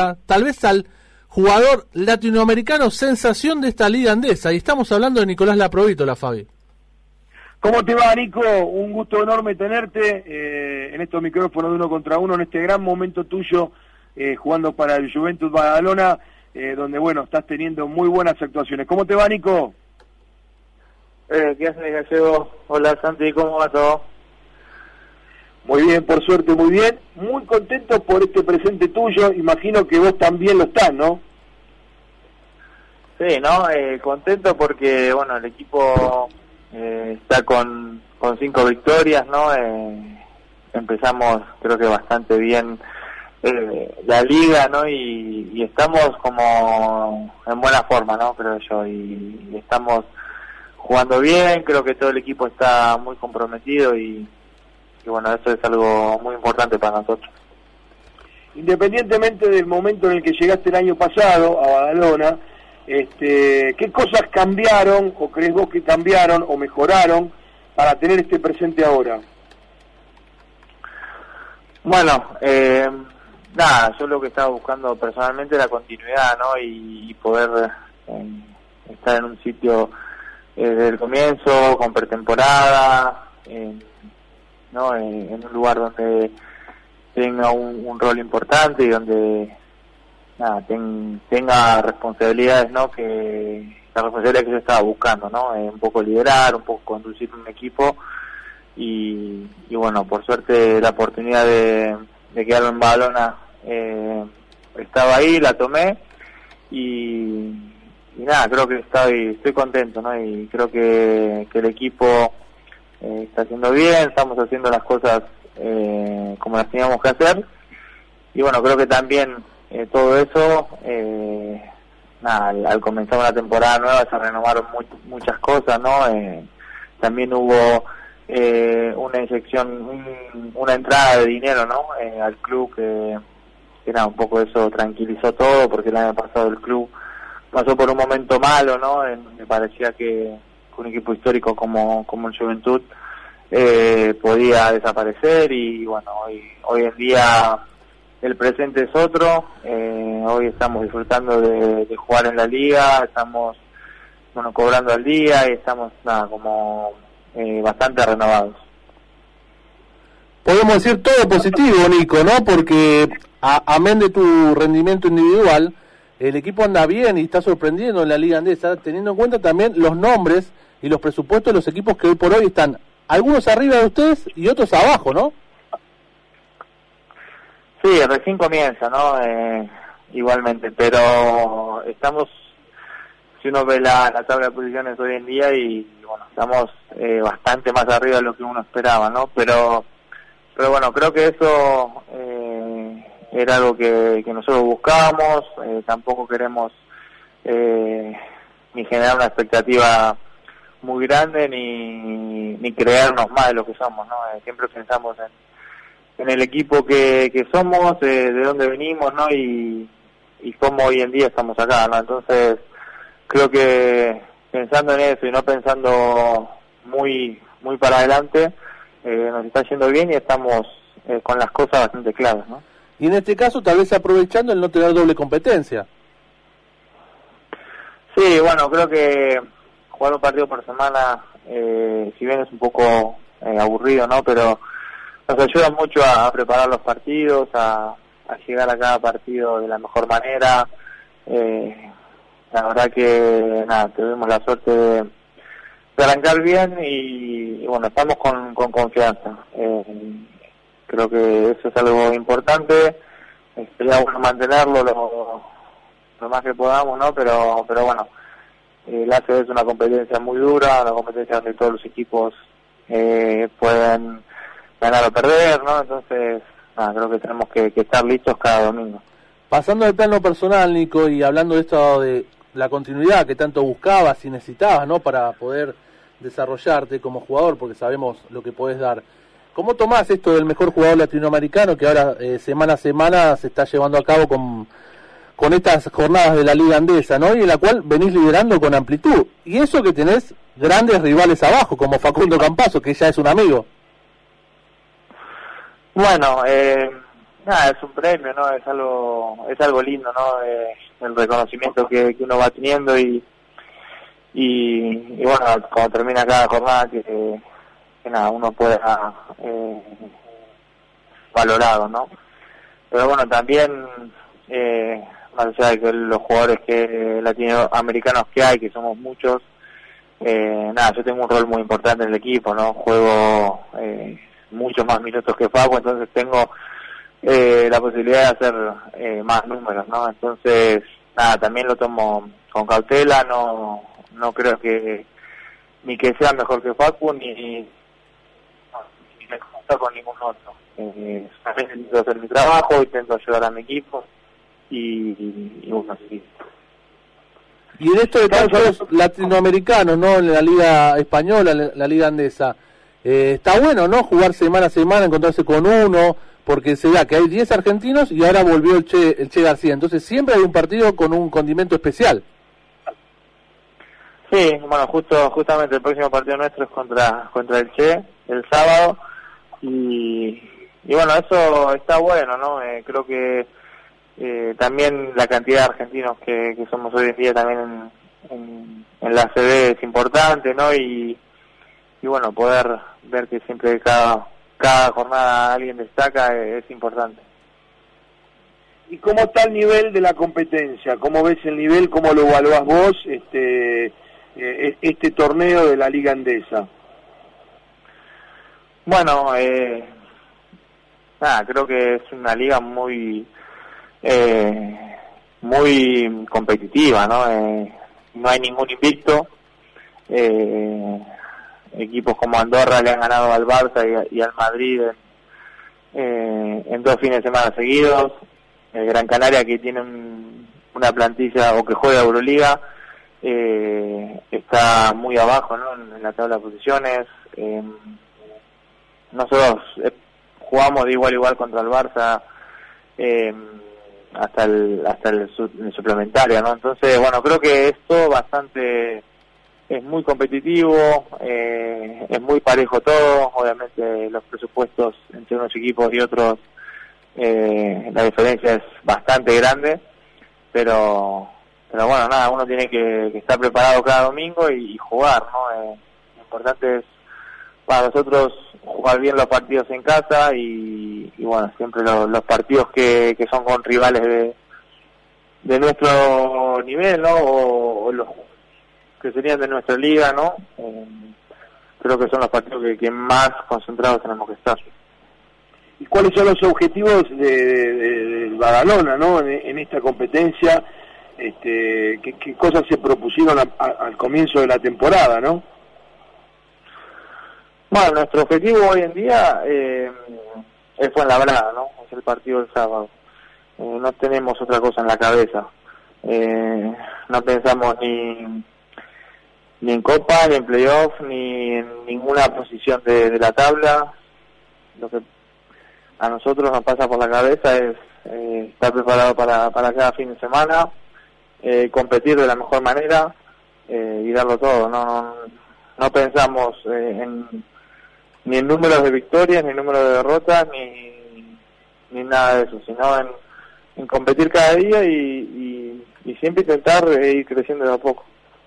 pregunta, tal vez al jugador latinoamericano sensación de esta liga andesa, y estamos hablando de Nicolás Laprovítola, Fabi. ¿Cómo te va, Nico? Un gusto enorme tenerte en estos micrófonos de 1 contra 1, en este gran momento tuyo, jugando para el Juventud Badalona, donde, bueno, estás teniendo muy buenas actuaciones. ¿Cómo te va, Nico? ¿Qué haces, Gallego? Hola, Santi, ¿cómo va todo? Muy bien, por suerte, muy bien. Muy contento por este presente tuyo. Imagino que vos también lo estás, ¿no? Sí, ¿no? Contento porque, bueno, el equipo está con 5 victorias, ¿no? Empezamos, creo que bastante bien la liga, ¿no? Y estamos como en buena forma, ¿no? Creo yo. Y estamos jugando bien, creo que todo el equipo está muy comprometido y bueno, eso es algo muy importante para nosotros. Independientemente del momento en el que llegaste el año pasado a Badalona, ¿qué cosas cambiaron o crees vos que cambiaron o mejoraron para tener este presente ahora? Bueno, nada, yo lo que estaba buscando personalmente era continuidad, ¿no? Y poder estar en un sitio desde el comienzo, con pretemporada, ¿no? En un lugar donde tenga un rol importante y donde nada, tenga responsabilidades, ¿no? Que la responsabilidad que yo estaba buscando, ¿no? Un poco liderar, un poco conducir un equipo y bueno, por suerte la oportunidad de quedarme en Badalona estaba ahí, la tomé y nada, creo que estoy contento, ¿no? Y creo que el equipo está haciendo bien, estamos haciendo las cosas como las teníamos que hacer y bueno, creo que también todo eso, nada, al comenzar una temporada nueva se renovaron muchas cosas, ¿no? También hubo una inyección, una entrada de dinero, ¿no? Al club que nada, un poco eso tranquilizó todo porque el año pasado el club pasó por un momento malo, ¿no? Me parecía que un equipo histórico como el Juventud podía desaparecer y bueno, hoy en día el presente es otro. Hoy estamos disfrutando de jugar en la liga, estamos bueno cobrando al día y estamos nada como bastante renovados. Podemos decir todo positivo, Nico, ¿no? Porque amén de tu rendimiento individual, el equipo anda bien y está sorprendiendo en la Liga Andesa, teniendo en cuenta también los nombres y los presupuestos de los equipos que hoy por hoy están, algunos arriba de ustedes y otros abajo, ¿no? Sí, recién comienza, ¿no? Igualmente, pero estamos, si uno ve la tabla de posiciones hoy en día y bueno, estamos bastante más arriba de lo que uno esperaba, ¿no? Pero bueno, creo que eso era algo que nosotros buscábamos, tampoco queremos ni generar una expectativa muy grande ni creernos más de lo que somos, ¿no? Siempre pensamos en el equipo que somos, de dónde venimos, ¿no? Y cómo hoy en día estamos acá, ¿no? Entonces, creo que pensando en eso y no pensando muy para adelante, nos está yendo bien y estamos con las cosas bastante claras, ¿no? Y en este caso, tal vez aprovechando el no tener doble competencia. Sí, bueno, creo que jugar un partido por semana, si bien es un poco aburrido, ¿no? Pero nos ayuda mucho a preparar los partidos, a llegar a cada partido de la mejor manera. La verdad que nada, tuvimos la suerte de arrancar bien y bueno, estamos con confianza. Creo que eso es algo importante. Sería bueno mantenerlo lo más que podamos, ¿no? Pero bueno, el ACB es una competencia muy dura, una competencia donde todos los equipos pueden ganar o perder, ¿no? Entonces, creo que tenemos que estar listos cada domingo. Pasando al plano personal, Nico, y hablando de esto de la continuidad que tanto buscabas y necesitabas, ¿no? Para poder desarrollarte como jugador, porque sabemos lo que podés dar. ¿Cómo tomás esto del mejor jugador latinoamericano que ahora semana a semana se está llevando a cabo con estas jornadas de la Liga Andesa, ¿no? Y en la cual venís liderando con amplitud. Y eso que tenés grandes rivales abajo, como Facundo Campazzo, que ya es un amigo. Bueno, nada, es un premio, ¿no? Es algo lindo, ¿no? El reconocimiento que uno va teniendo y bueno, como termina cada jornada que nada, uno pueda valorado, ¿no? Pero bueno, también más allá de que los jugadores latinoamericanos que hay, que somos muchos, nada, yo tengo un rol muy importante en el equipo, ¿no? Juego muchos más minutos que Facu, entonces tengo la posibilidad de hacer más números, ¿no? Entonces, nada, también lo tomo con cautela, no creo que ni que sea mejor que Facu, ni me consta con ningún otro. También intento hacer mi trabajo, intento ayudar a mi equipo y bueno, sí. Y en esto de tantos latinoamericanos, ¿no? En la liga española, la liga andesa, está bueno, ¿no? Jugar semana a semana, encontrarse con uno, porque se da que hay 10 argentinos y ahora volvió el Che García. Entonces siempre hay un partido con un condimento especial. Sí, bueno, justamente el próximo partido nuestro es contra el Che, el sábado, y bueno, eso está bueno, ¿no? Creo que también la cantidad de argentinos que somos hoy en día también en la ACB es importante, ¿no? Y bueno, poder ver que siempre cada jornada alguien destaca es importante. ¿Y cómo está el nivel de la competencia? ¿Cómo ves el nivel? ¿Cómo lo evaluás vos este torneo de la Liga Andesa? Bueno, nada, creo que es una liga muy competitiva, ¿no? No hay ningún invicto. Equipos como Andorra le han ganado al Barça y al Madrid en 2 fines de semana seguidos. Gran Canaria, que tiene una plantilla o que juega Euroliga, está muy abajo, ¿no? En la tabla de posiciones. Nosotros jugamos de igual a igual contra el Barça hasta el suplementario, ¿no? Entonces, bueno, creo que esto es muy competitivo, es muy parejo todo. Obviamente los presupuestos entre unos equipos y otros, la diferencia es bastante grande, pero bueno, nada, uno tiene que estar preparado cada domingo y jugar, ¿no? Lo importante es para nosotros jugar bien los partidos en casa y bueno, siempre los partidos que son con rivales de nuestro nivel, ¿no? O los que serían de nuestra liga, ¿no? Creo que son los partidos que más concentrados tenemos que estar. ¿Y cuáles son los objetivos de Badalona, ¿no? En esta competencia? ¿Qué cosas se propusieron al comienzo de la temporada, ¿no? Bueno, nuestro objetivo hoy en día es Fuenlabrada, ¿no? Es el partido del sábado. No tenemos otra cosa en la cabeza. No pensamos ni en Copa, ni en Playoff, ni en ninguna posición de la tabla. Lo que a nosotros nos pasa por la cabeza es estar preparado para cada fin de semana, competir de la mejor manera y darlo todo. No pensamos ni en números de victorias, ni en números de derrotas, ni nada de eso, sino en competir cada día y siempre intentar ir creciendo de a poco.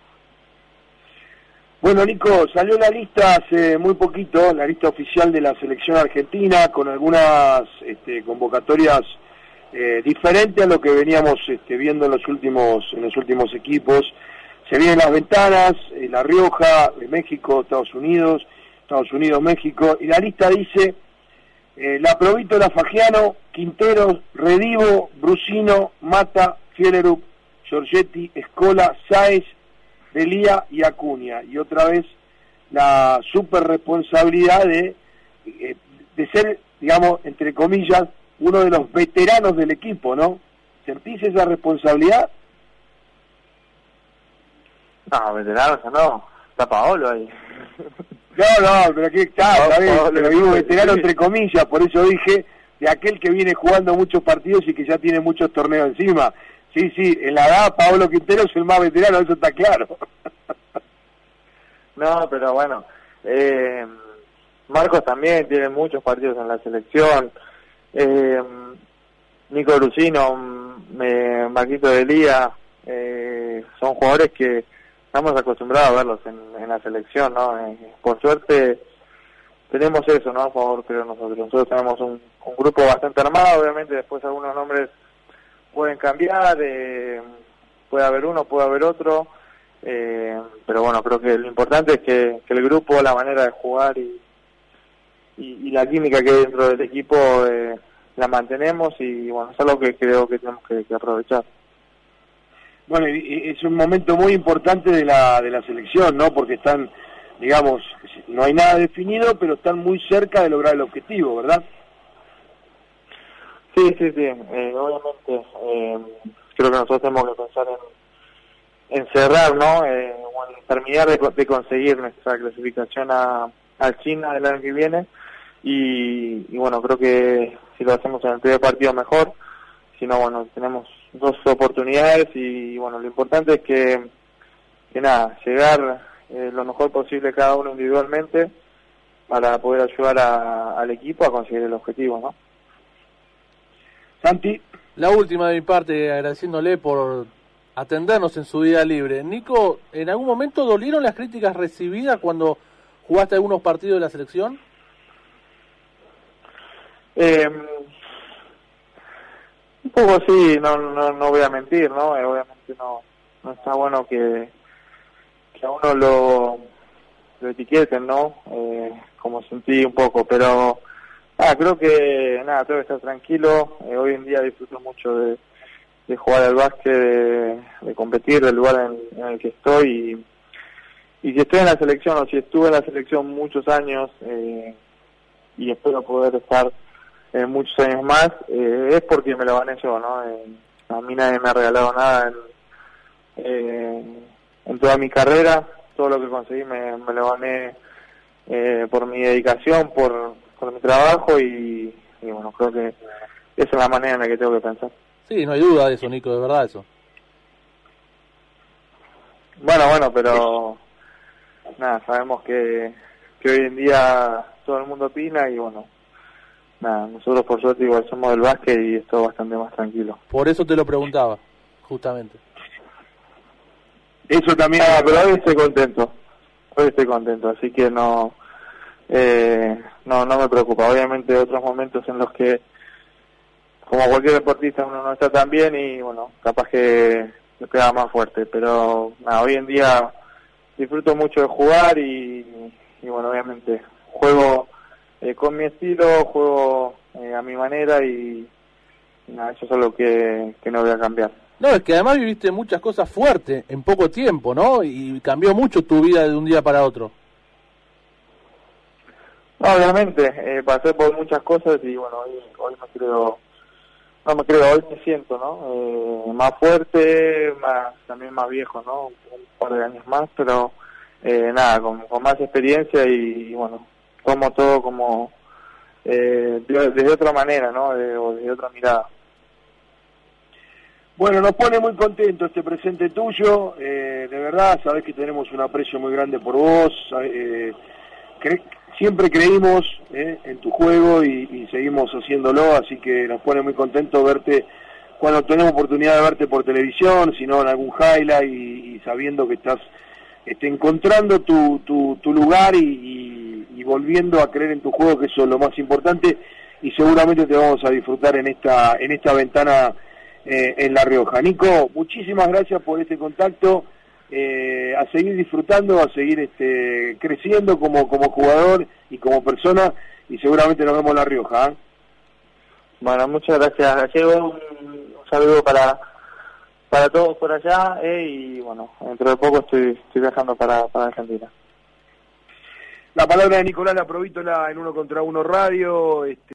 Bueno, Nico, salió la lista hace muy poquito, la lista oficial de la selección argentina, con algunas convocatorias diferentes a lo que veníamos viendo en los últimos equipos. Se vienen las ventanas, La Rioja, México, Estados Unidos, México, y la lista dice La Provítola, Fagiano, Quinteros, Redivo, Brusino, Mata, Fielerup, Giorgetti, Escola, Sáez, Delía y Acuña, y otra vez la super responsabilidad de ser, digamos, entre comillas, uno de los veteranos del equipo, ¿no? ¿Sentís esa responsabilidad? No, veteranos no, está Paolo ahí. No, pero aquí está, pero digo veterano entre comillas, por eso dije, de aquel que viene jugando muchos partidos y que ya tiene muchos torneos encima. Sí, en la edad Paolo Quintero es el más veterano, eso está claro. No, pero bueno, Marcos también tiene muchos partidos en la selección. Nico Brusino, Marquito de Lía, son jugadores que estamos acostumbrados a verlos en la selección, ¿no? Por suerte tenemos eso, ¿no? A favor, creo nosotros tenemos un grupo bastante armado. Obviamente después algunos nombres pueden cambiar, puede haber uno, puede haber otro, pero bueno, creo que lo importante es que el grupo, la manera de jugar y la química que hay dentro del equipo la mantenemos, y bueno, es algo que creo que tenemos que aprovechar. Bueno, es un momento muy importante de la selección, ¿no? Porque están, digamos, no hay nada definido, pero están muy cerca de lograr el objetivo, ¿verdad? Sí, obviamente creo que nosotros tenemos que pensar en cerrar, ¿no? En terminar de conseguir nuestra clasificación a China el año que viene, y bueno, creo que si lo hacemos en el primer partido mejor, si no, bueno, tenemos 2 oportunidades, y bueno, lo importante es que nada, llegar lo mejor posible cada uno individualmente para poder ayudar al equipo a conseguir el objetivo, ¿no? Santi. La última de mi parte, agradeciéndole por atendernos en su día libre. Nico, ¿en algún momento dolieron las críticas recibidas cuando jugaste algunos partidos de la selección? Un poco sí, no voy a mentir, ¿no? Obviamente no está bueno que a uno lo etiqueten, ¿no? Como sentí un poco, pero creo que tengo que estar tranquilo. Hoy en día disfruto mucho de jugar al básquet, de competir, del lugar en el que estoy, y si estoy en la selección, o si estuve en la selección muchos años, y espero poder estar muchos años más, es porque me lo gané yo, ¿no? A mí nadie me ha regalado nada en toda mi carrera. Todo lo que conseguí me lo gané por mi dedicación, por mi trabajo, y bueno, creo que esa es la manera en la que tengo que pensar. Sí, no hay duda de eso, Nico, de verdad eso. Bueno, pero nada, sabemos que hoy en día todo el mundo opina, y bueno, nada, nosotros por suerte igual somos del básquet y es todo bastante más tranquilo. Por eso te lo preguntaba, justamente. Eso también. Pero hoy estoy contento, así que no me preocupa. Obviamente otros momentos en los que, como cualquier deportista, uno no está tan bien, y bueno, capaz que me queda más fuerte, pero nada, hoy en día disfruto mucho de jugar, y bueno, obviamente juego con mi estilo, juego a mi manera, y nada, eso es algo que no voy a cambiar. No, es que además viviste muchas cosas fuertes en poco tiempo, ¿no? Y cambió mucho tu vida de un día para otro. No, obviamente, pasé por muchas cosas, y bueno, hoy hoy me siento, ¿no? Más fuerte, también más viejo, ¿no? Un par de años más, pero nada, con más experiencia, y bueno, tomo todo como desde otra manera, ¿no? O desde otra mirada. Bueno, nos pone muy contento este presente tuyo, de verdad, sabés que tenemos un aprecio muy grande por vos, siempre creímos en tu juego, y seguimos haciéndolo, así que nos pone muy contento verte cuando tenemos oportunidad de verte por televisión, sino en algún highlight, y sabiendo que estás encontrando tu lugar, y volviendo a creer en tu juego, que eso es lo más importante, y seguramente te vamos a disfrutar en esta ventana en La Rioja. Nico, muchísimas gracias por este contacto, a seguir disfrutando, a seguir creciendo como jugador y como persona, y seguramente nos vemos en La Rioja. Bueno, muchas gracias, Gallego. Un saludo para todos por allá, y bueno, dentro de poco estoy viajando para Argentina. La palabra de Nicolás La Provítola en Uno contra Uno Radio.